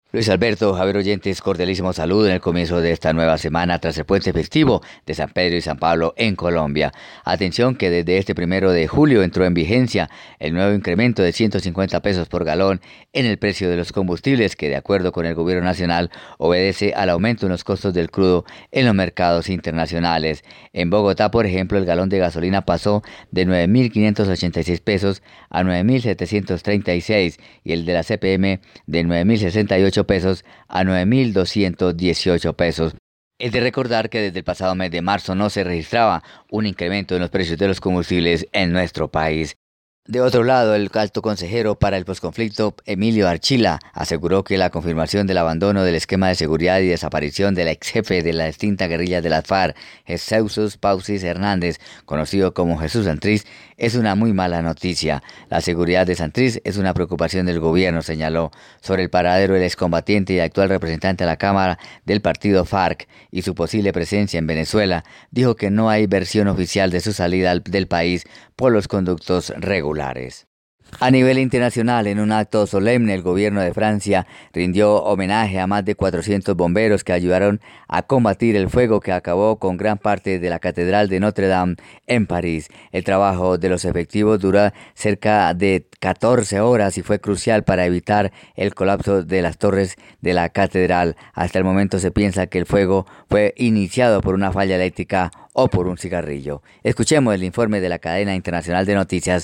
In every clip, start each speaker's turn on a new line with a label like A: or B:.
A: Luis Alberto, Javier Oyentes, cordialísimo saludo en el comienzo de esta nueva semana tras el puente festivo de San Pedro y San Pablo en Colombia. Atención que desde este 1 de julio entró en vigencia el nuevo incremento de 150 pesos por galón en el precio de los combustibles que de acuerdo con el gobierno nacional obedece al aumento en los costos del crudo en los mercados internacionales. En Bogotá, por ejemplo, el galón de gasolina pasó de 9.586 pesos a 9.736 y el de la CPM de 9.068 pesos a 9.218 pesos. Es de recordar que desde el pasado mes de marzo no se registraba un incremento en los precios de los combustibles en nuestro país. De otro lado, el alto consejero para el posconflicto, Emilio Archila, aseguró que la confirmación del abandono del esquema de seguridad y desaparición del ex jefe de la extinta guerrilla de las FARC, Jesús Pausis Hernández, conocido como Jesús Santrich, es una muy mala noticia. La seguridad de Santrich es una preocupación del gobierno, señaló. Sobre el paradero del excombatiente y actual representante a la Cámara del partido FARC y su posible presencia en Venezuela, dijo que no hay versión oficial de su salida del país por los conductos regulares. A nivel internacional, en un acto solemne, el gobierno de Francia rindió homenaje a más de 400 bomberos que ayudaron a combatir el fuego que acabó con gran parte de la Catedral de Notre Dame en París. El trabajo de los efectivos duró cerca de 14 horas y fue crucial para evitar el colapso de las torres de la catedral. Hasta el momento se piensa que el fuego fue iniciado por una falla eléctrica o por un cigarrillo. Escuchemos el informe de la cadena internacional de noticias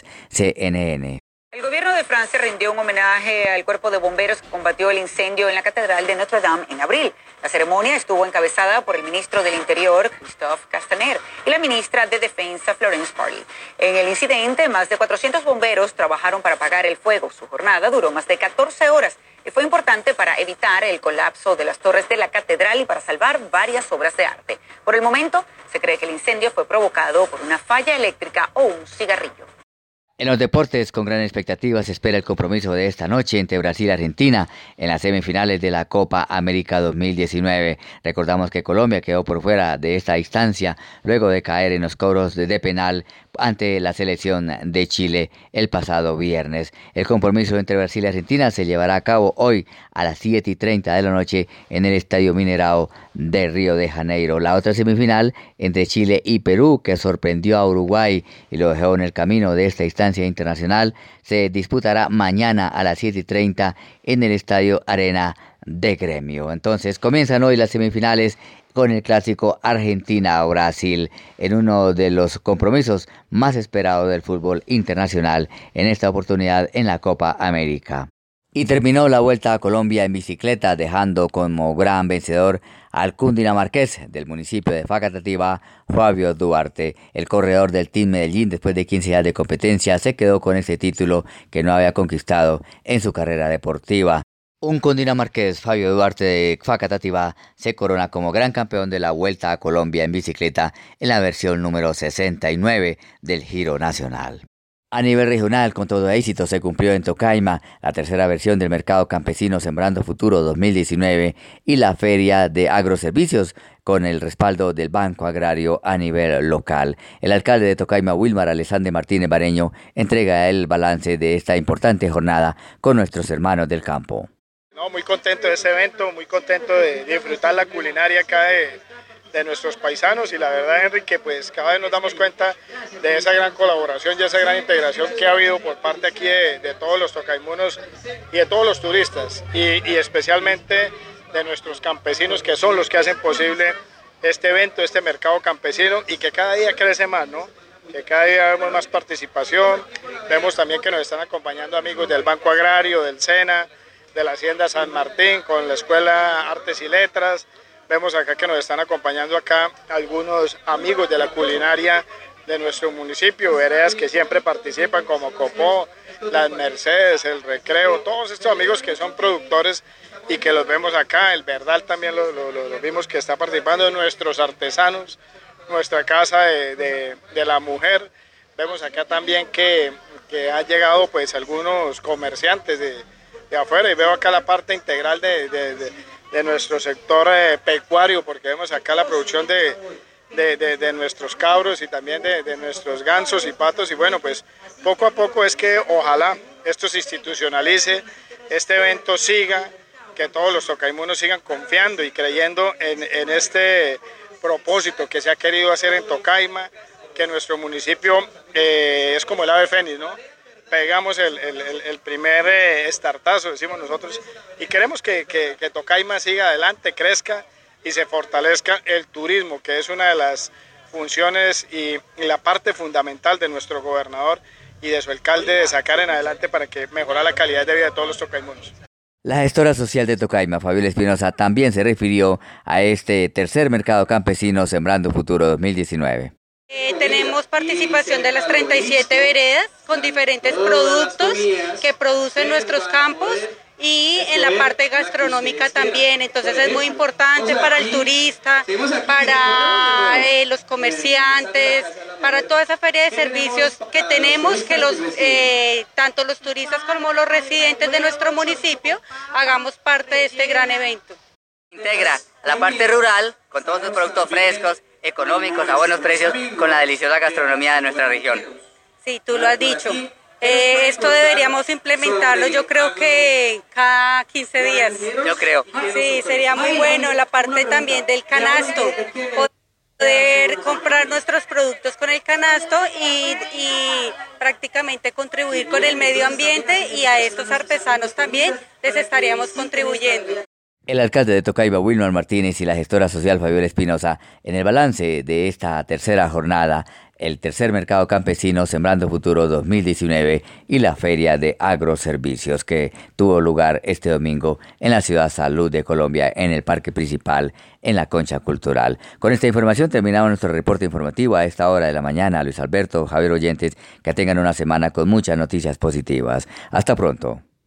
A: CNN.
B: El gobierno de Francia rindió un homenaje al cuerpo de bomberos que combatió el incendio en la Catedral de Notre Dame en abril. La ceremonia estuvo encabezada por el ministro del Interior, Christophe Castaner, y la ministra de Defensa, Florence Parly. En el incidente, más de 400 bomberos trabajaron para apagar el fuego. Su jornada duró más de 14 horas y fue importante para evitar el colapso de las torres de la catedral y para salvar varias obras de arte. Por el momento, se cree que el incendio fue provocado por una falla eléctrica o un cigarrillo.
A: En los deportes, con gran expectativa, se espera el compromiso de esta noche entre Brasil y Argentina en las semifinales de la Copa América 2019. Recordamos que Colombia quedó por fuera de esta instancia luego de caer en los cobros de penal ante la selección de Chile el pasado viernes. El compromiso entre Brasil y Argentina se llevará a cabo hoy a las 7:30 de la noche en el Estadio Mineirao de Río de Janeiro. La otra semifinal entre Chile y Perú, que sorprendió a Uruguay y lo dejó en el camino de esta instancia internacional, se disputará mañana a las 7:30 en el Estadio Arena de Gremio. Entonces comienzan hoy las semifinales con el clásico Argentina-Brasil en uno de los compromisos más esperados del fútbol internacional, en esta oportunidad en la Copa América. Y terminó la Vuelta a Colombia en bicicleta, dejando como gran vencedor al cundinamarqués del municipio de Facatativá, Fabio Duarte. El corredor del Team Medellín, después de 15 días de competencia, se quedó con este título que no había conquistado en su carrera deportiva. Un cundinamarqués, Fabio Duarte de Facatativá, se corona como gran campeón de la Vuelta a Colombia en bicicleta en la versión número 69 del Giro Nacional. A nivel regional, con todo éxito, se cumplió en Tocaima la tercera versión del Mercado Campesino Sembrando Futuro 2019 y la Feria de Agroservicios con el respaldo del Banco Agrario a nivel local. El alcalde de Tocaima, Wilmar Alexander Martínez Bareño, entrega el balance de esta importante jornada con nuestros hermanos del campo.
C: No, muy contento de este evento, muy contento de disfrutar la culinaria acá de nuestros paisanos y la verdad, Enrique, pues cada vez nos damos cuenta de esa gran colaboración y esa gran integración que ha habido por parte aquí de todos los tocaimunos y de todos los turistas y especialmente de nuestros campesinos que son los que hacen posible este evento, este mercado campesino y que cada día crece más, ¿no? Que cada día vemos más participación, vemos también que nos están acompañando amigos del Banco Agrario, del SENA, de la Hacienda San Martín, con la Escuela Artes y Letras. Vemos acá que nos están acompañando acá algunos amigos de la culinaria de nuestro municipio, veredas que siempre participan como Copó, Las Mercedes, El Recreo, todos estos amigos que son productores y que los vemos acá. El Verdal también lo vimos que está participando, nuestros artesanos, nuestra casa de la mujer. Vemos acá también que han llegado pues algunos comerciantes de afuera y veo acá la parte integral de nuestro sector pecuario, porque vemos acá la producción de nuestros cabros y también de nuestros gansos y patos y bueno, pues poco a poco es que ojalá esto se institucionalice, este evento siga que todos los tocaimunos sigan confiando y creyendo en este propósito que se ha querido hacer en Tocaima, que nuestro municipio es como el ave fénix, ¿no? Pegamos el primer estartazo, decimos nosotros, y queremos que Tocaima siga adelante, crezca y se fortalezca el turismo, que es una de las funciones y la parte fundamental de nuestro gobernador y de su alcalde de sacar en adelante para que mejore la calidad de vida de todos los tocaimunos.
A: La gestora social de Tocaima, Fabiola Espinosa, también se refirió a este tercer mercado campesino Sembrando Futuro 2019.
D: Tenemos participación de las 37 veredas con diferentes productos que producen nuestros campos y en la parte gastronómica también, entonces es muy importante para el turista, para los comerciantes, para toda esa feria de servicios que tenemos, que tanto los turistas como los residentes de nuestro municipio hagamos parte de este gran evento.
E: Integra la parte rural con todos sus productos frescos, económicos, a buenos precios, con la deliciosa gastronomía de nuestra región.
D: Sí, tú lo has dicho. Esto deberíamos implementarlo, yo creo que cada 15 días.
E: Yo creo.
D: Sí, sería muy bueno la parte también del canasto, poder comprar nuestros productos con el canasto y prácticamente contribuir con el medio ambiente, y a estos artesanos también les estaríamos contribuyendo.
A: El alcalde de Tocaima, Wilmar Martínez, y la gestora social Fabiola Espinosa, en el balance de esta tercera jornada, el tercer mercado campesino Sembrando Futuro 2019 y la feria de agroservicios que tuvo lugar este domingo en la ciudad Salud de Colombia, en el parque principal, en la Concha Cultural. Con esta información terminamos nuestro reporte informativo a esta hora de la mañana. Luis Alberto, Javier Oyentes, que tengan una semana con muchas noticias positivas. Hasta pronto.